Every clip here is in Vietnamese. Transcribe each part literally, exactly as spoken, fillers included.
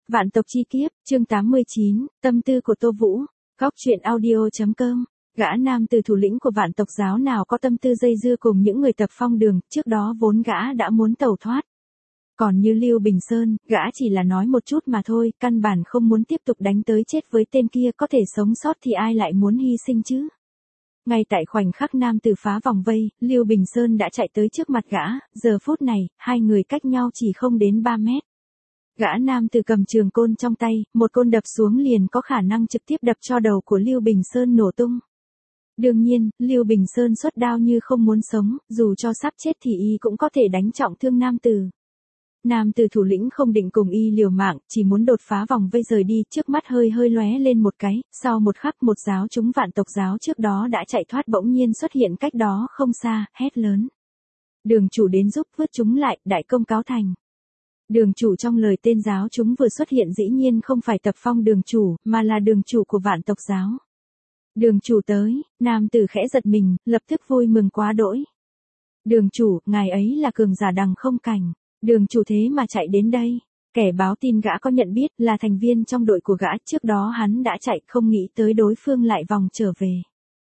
Vạn tộc chi kiếp, chương tám mươi chín, tâm tư của Tô Vũ, góc truyện audio.com. Gã nam từ thủ lĩnh của vạn tộc giáo nào có tâm tư dây dưa cùng những người tập phong đường, trước đó vốn gã đã muốn tẩu thoát. Còn như Lưu Bình Sơn, gã chỉ là nói một chút mà thôi, căn bản không muốn tiếp tục đánh tới chết với tên kia, có thể sống sót thì ai lại muốn hy sinh chứ. Ngay tại khoảnh khắc nam tử phá vòng vây, Lưu Bình Sơn đã chạy tới trước mặt gã, giờ phút này, hai người cách nhau chỉ không đến ba mét. Gã nam tử cầm trường côn trong tay, một côn đập xuống liền có khả năng trực tiếp đập cho đầu của Lưu Bình Sơn nổ tung. Đương nhiên, Lưu Bình Sơn xuất đao như không muốn sống, dù cho sắp chết thì y cũng có thể đánh trọng thương nam tử. Nam tử thủ lĩnh không định cùng y liều mạng, chỉ muốn đột phá vòng vây rời đi, trước mắt hơi hơi lóe lên một cái, sau một khắc một giáo chúng vạn tộc giáo trước đó đã chạy thoát bỗng nhiên xuất hiện cách đó không xa, hét lớn. Đường chủ đến giúp vớt chúng lại, đại công cáo thành. Đường chủ trong lời tên giáo chúng vừa xuất hiện dĩ nhiên không phải tập phong đường chủ, mà là đường chủ của vạn tộc giáo. Đường chủ tới, nam tử khẽ giật mình, lập tức vui mừng quá đỗi. Đường chủ, ngài ấy là cường giả đằng không cảnh. Đường chủ thế mà chạy đến đây. Kẻ báo tin gã có nhận biết là thành viên trong đội của gã, trước đó hắn đã chạy không nghĩ tới đối phương lại vòng trở về.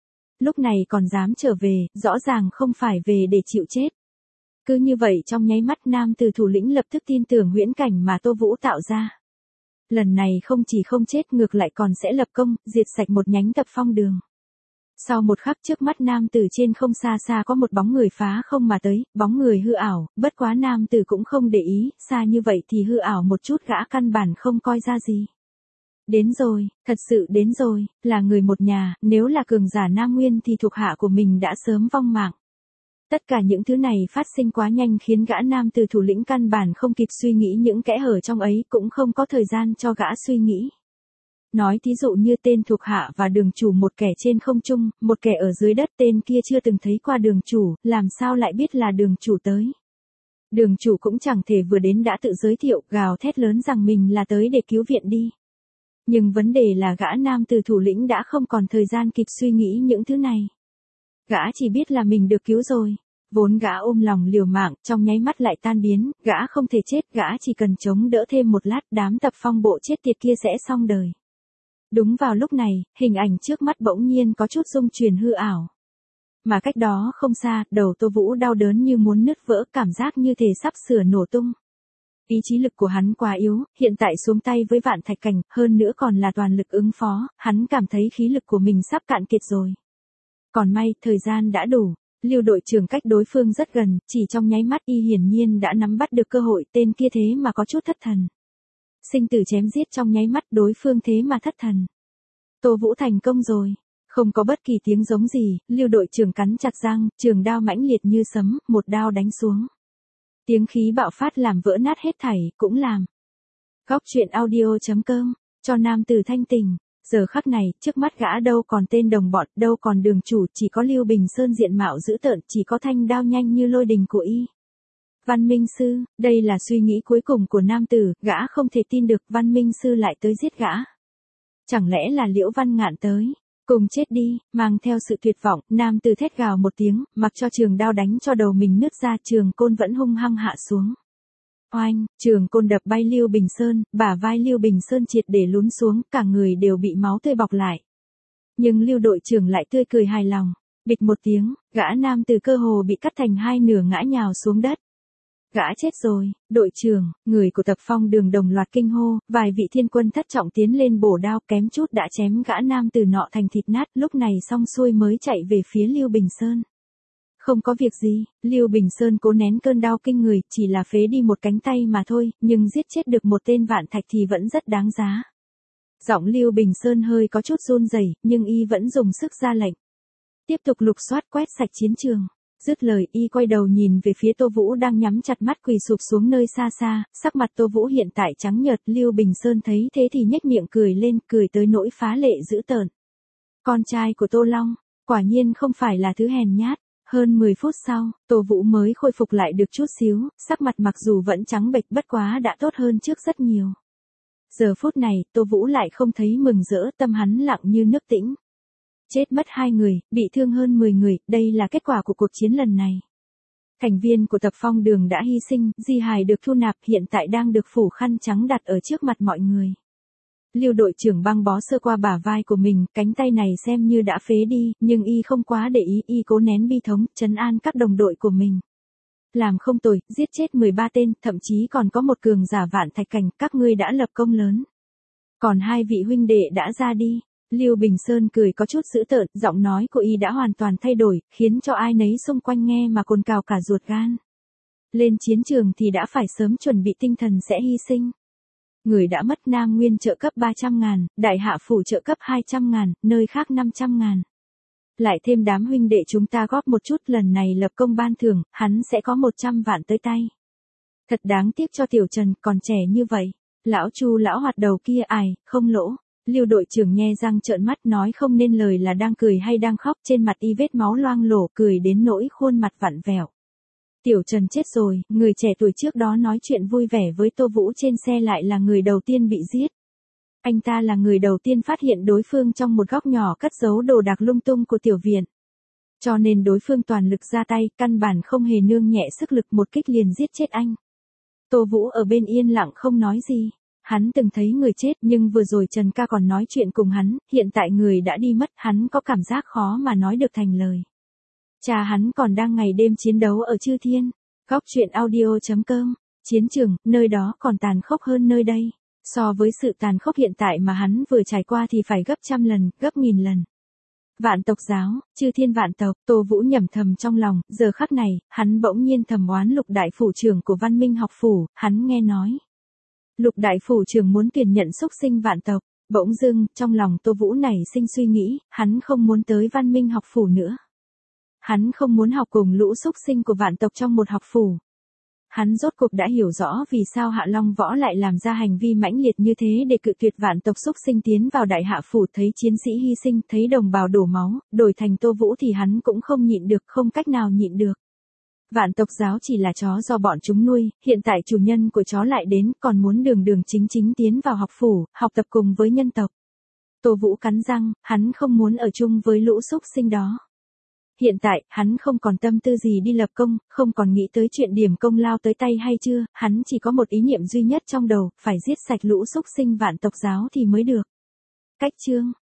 Lúc này còn dám trở về, rõ ràng không phải về để chịu chết. Cứ như vậy trong nháy mắt nam từ thủ lĩnh lập tức tin tưởng huyễn cảnh mà Tô Vũ tạo ra. Lần này không chỉ không chết ngược lại còn sẽ lập công, diệt sạch một nhánh tập phong đường. Sau một khắc trước mắt nam tử trên không xa xa có một bóng người phá không mà tới, bóng người hư ảo, bất quá nam tử cũng không để ý, xa như vậy thì hư ảo một chút gã căn bản không coi ra gì. Đến rồi, thật sự đến rồi, là người một nhà, nếu là cường giả Nam Nguyên thì thuộc hạ của mình đã sớm vong mạng. Tất cả những thứ này phát sinh quá nhanh khiến gã nam từ thủ lĩnh căn bản không kịp suy nghĩ những kẽ hở trong ấy, cũng không có thời gian cho gã suy nghĩ. Nói thí dụ như tên thuộc hạ và đường chủ, một kẻ trên không trung, một kẻ ở dưới đất, tên kia chưa từng thấy qua đường chủ, làm sao lại biết là đường chủ tới. Đường chủ cũng chẳng thể vừa đến đã tự giới thiệu, gào thét lớn rằng mình là tới để cứu viện đi. Nhưng vấn đề là gã nam từ thủ lĩnh đã không còn thời gian kịp suy nghĩ những thứ này. Gã chỉ biết là mình được cứu rồi. Vốn gã ôm lòng liều mạng, trong nháy mắt lại tan biến, gã không thể chết, gã chỉ cần chống đỡ thêm một lát, đám tập phong bộ chết tiệt kia sẽ xong đời. Đúng vào lúc này, hình ảnh trước mắt bỗng nhiên có chút rung chuyển hư ảo. Mà cách đó không xa, đầu Tô Vũ đau đớn như muốn nứt vỡ, cảm giác như thể sắp sửa nổ tung. Ý chí lực của hắn quá yếu, hiện tại xuống tay với vạn thạch cảnh, hơn nữa còn là toàn lực ứng phó, hắn cảm thấy khí lực của mình sắp cạn kiệt rồi. Còn may, thời gian đã đủ. Lưu đội trưởng cách đối phương rất gần, chỉ trong nháy mắt y hiển nhiên đã nắm bắt được cơ hội, tên kia thế mà có chút thất thần. Sinh tử chém giết trong nháy mắt, đối phương thế mà thất thần. Tô Vũ thành công rồi. Không có bất kỳ tiếng giống gì, Lưu đội trưởng cắn chặt răng, trường đao mãnh liệt như sấm, một đao đánh xuống. Tiếng khí bạo phát làm vỡ nát hết thảy, cũng làm. Góc truyện audio.com, cho nam tử thanh tình. Giờ khắc này, trước mắt gã đâu còn tên đồng bọn, đâu còn đường chủ, chỉ có Lưu Bình Sơn diện mạo dữ tợn, chỉ có thanh đao nhanh như lôi đình của y. Văn Minh Sư, đây là suy nghĩ cuối cùng của nam tử, gã không thể tin được Văn Minh Sư lại tới giết gã. Chẳng lẽ là Liễu Văn Ngạn tới? Cùng chết đi, mang theo sự tuyệt vọng, nam tử thét gào một tiếng, mặc cho trường đao đánh cho đầu mình nứt ra, trường côn vẫn hung hăng hạ xuống. Oanh, trường côn đập bay Lưu Bình Sơn, bả vai Lưu Bình Sơn triệt để lún xuống, cả người đều bị máu tươi bọc lại. Nhưng Lưu đội trưởng lại tươi cười hài lòng. Bịch một tiếng, gã nam từ cơ hồ bị cắt thành hai nửa ngã nhào xuống đất. Gã chết rồi, đội trưởng, người của tập phong đường đồng loạt kinh hô, vài vị thiên quân thất trọng tiến lên bổ đao, kém chút đã chém gã nam từ nọ thành thịt nát, lúc này xong xuôi mới chạy về phía Lưu Bình Sơn. Không có việc gì, Lưu Bình Sơn cố nén cơn đau kinh người, chỉ là phế đi một cánh tay mà thôi, nhưng giết chết được một tên vạn thạch thì vẫn rất đáng giá. Giọng Lưu Bình Sơn hơi có chút run rẩy, nhưng y vẫn dùng sức ra lệnh. Tiếp tục lục soát quét sạch chiến trường. Dứt lời y quay đầu nhìn về phía Tô Vũ đang nhắm chặt mắt quỳ sụp xuống nơi xa xa, sắc mặt Tô Vũ hiện tại trắng nhợt, Lưu Bình Sơn thấy thế thì nhếch miệng cười lên, cười tới nỗi phá lệ dữ tợn. Con trai của Tô Long, quả nhiên không phải là thứ hèn nhát. Hơn mười phút sau, Tô Vũ mới khôi phục lại được chút xíu, sắc mặt mặc dù vẫn trắng bệch bất quá đã tốt hơn trước rất nhiều. Giờ phút này, Tô Vũ lại không thấy mừng rỡ, tâm hắn lặng như nước tĩnh. Chết mất hai người, bị thương hơn mười người, đây là kết quả của cuộc chiến lần này. Thành viên của tập phong đường đã hy sinh, di hài được thu nạp, hiện tại đang được phủ khăn trắng đặt ở trước mặt mọi người. Lưu đội trưởng băng bó sơ qua bả vai của mình, cánh tay này xem như đã phế đi, nhưng y không quá để ý, y cố nén bi thống, trấn an các đồng đội của mình. Làm không tồi, giết chết mười ba tên, thậm chí còn có một cường giả Vạn Thạch Cảnh, các ngươi đã lập công lớn. Còn hai vị huynh đệ đã ra đi. Lưu Bình Sơn cười có chút dữ tợn, giọng nói của y đã hoàn toàn thay đổi, khiến cho ai nấy xung quanh nghe mà cồn cào cả ruột gan. Lên chiến trường thì đã phải sớm chuẩn bị tinh thần sẽ hy sinh. Người đã mất Nam Nguyên trợ cấp ba trăm ngàn, Đại Hạ Phủ trợ cấp hai trăm ngàn, nơi khác năm trăm ngàn. Lại thêm đám huynh đệ chúng ta góp một chút, lần này lập công ban thưởng, hắn sẽ có một trăm vạn tới tay. Thật đáng tiếc cho Tiểu Trần, còn trẻ như vậy. Lão Chu lão hoạt đầu kia ải, không lỗ. Lưu đội trưởng nhe răng trợn mắt nói không nên lời là đang cười hay đang khóc, trên mặt y vết máu loang lổ, cười đến nỗi khuôn mặt vặn vẹo. Tiểu Trần chết rồi, người trẻ tuổi trước đó nói chuyện vui vẻ với Tô Vũ trên xe lại là người đầu tiên bị giết. Anh ta là người đầu tiên phát hiện đối phương trong một góc nhỏ cất giấu đồ đạc lung tung của tiểu viện. Cho nên đối phương toàn lực ra tay, căn bản không hề nương nhẹ sức lực, một kích liền giết chết anh. Tô Vũ ở bên yên lặng không nói gì. Hắn từng thấy người chết, nhưng vừa rồi Trần ca còn nói chuyện cùng hắn, hiện tại người đã đi mất, hắn có cảm giác khó mà nói được thành lời. Cha hắn còn đang ngày đêm chiến đấu ở Chư Thiên. Góc truyện audio chấm com. Chiến trường, nơi đó còn tàn khốc hơn nơi đây. So với sự tàn khốc hiện tại mà hắn vừa trải qua thì phải gấp trăm lần, gấp nghìn lần. Vạn tộc giáo, Chư Thiên vạn tộc, Tô Vũ nhẩm thầm trong lòng, giờ khắc này, hắn bỗng nhiên thầm oán Lục đại phủ trưởng của Văn Minh học phủ, hắn nghe nói. Lục đại phủ trưởng muốn tuyển nhận xúc sinh vạn tộc, bỗng dưng, trong lòng Tô Vũ nảy sinh suy nghĩ, hắn không muốn tới Văn Minh học phủ nữa. Hắn không muốn học cùng lũ xúc sinh của vạn tộc trong một học phủ. Hắn rốt cuộc đã hiểu rõ vì sao Hạ Long Võ lại làm ra hành vi mãnh liệt như thế để cự tuyệt vạn tộc xúc sinh tiến vào Đại Hạ phủ, thấy chiến sĩ hy sinh, thấy đồng bào đổ máu, đổi thành Tô Vũ thì hắn cũng không nhịn được, không cách nào nhịn được. Vạn tộc giáo chỉ là chó do bọn chúng nuôi, hiện tại chủ nhân của chó lại đến, còn muốn đường đường chính chính tiến vào học phủ, học tập cùng với nhân tộc. Tô Vũ cắn răng, hắn không muốn ở chung với lũ xúc sinh đó. Hiện tại, hắn không còn tâm tư gì đi lập công, không còn nghĩ tới chuyện điểm công lao tới tay hay chưa, hắn chỉ có một ý niệm duy nhất trong đầu, phải giết sạch lũ xúc sinh vạn tộc giáo thì mới được. Cách chương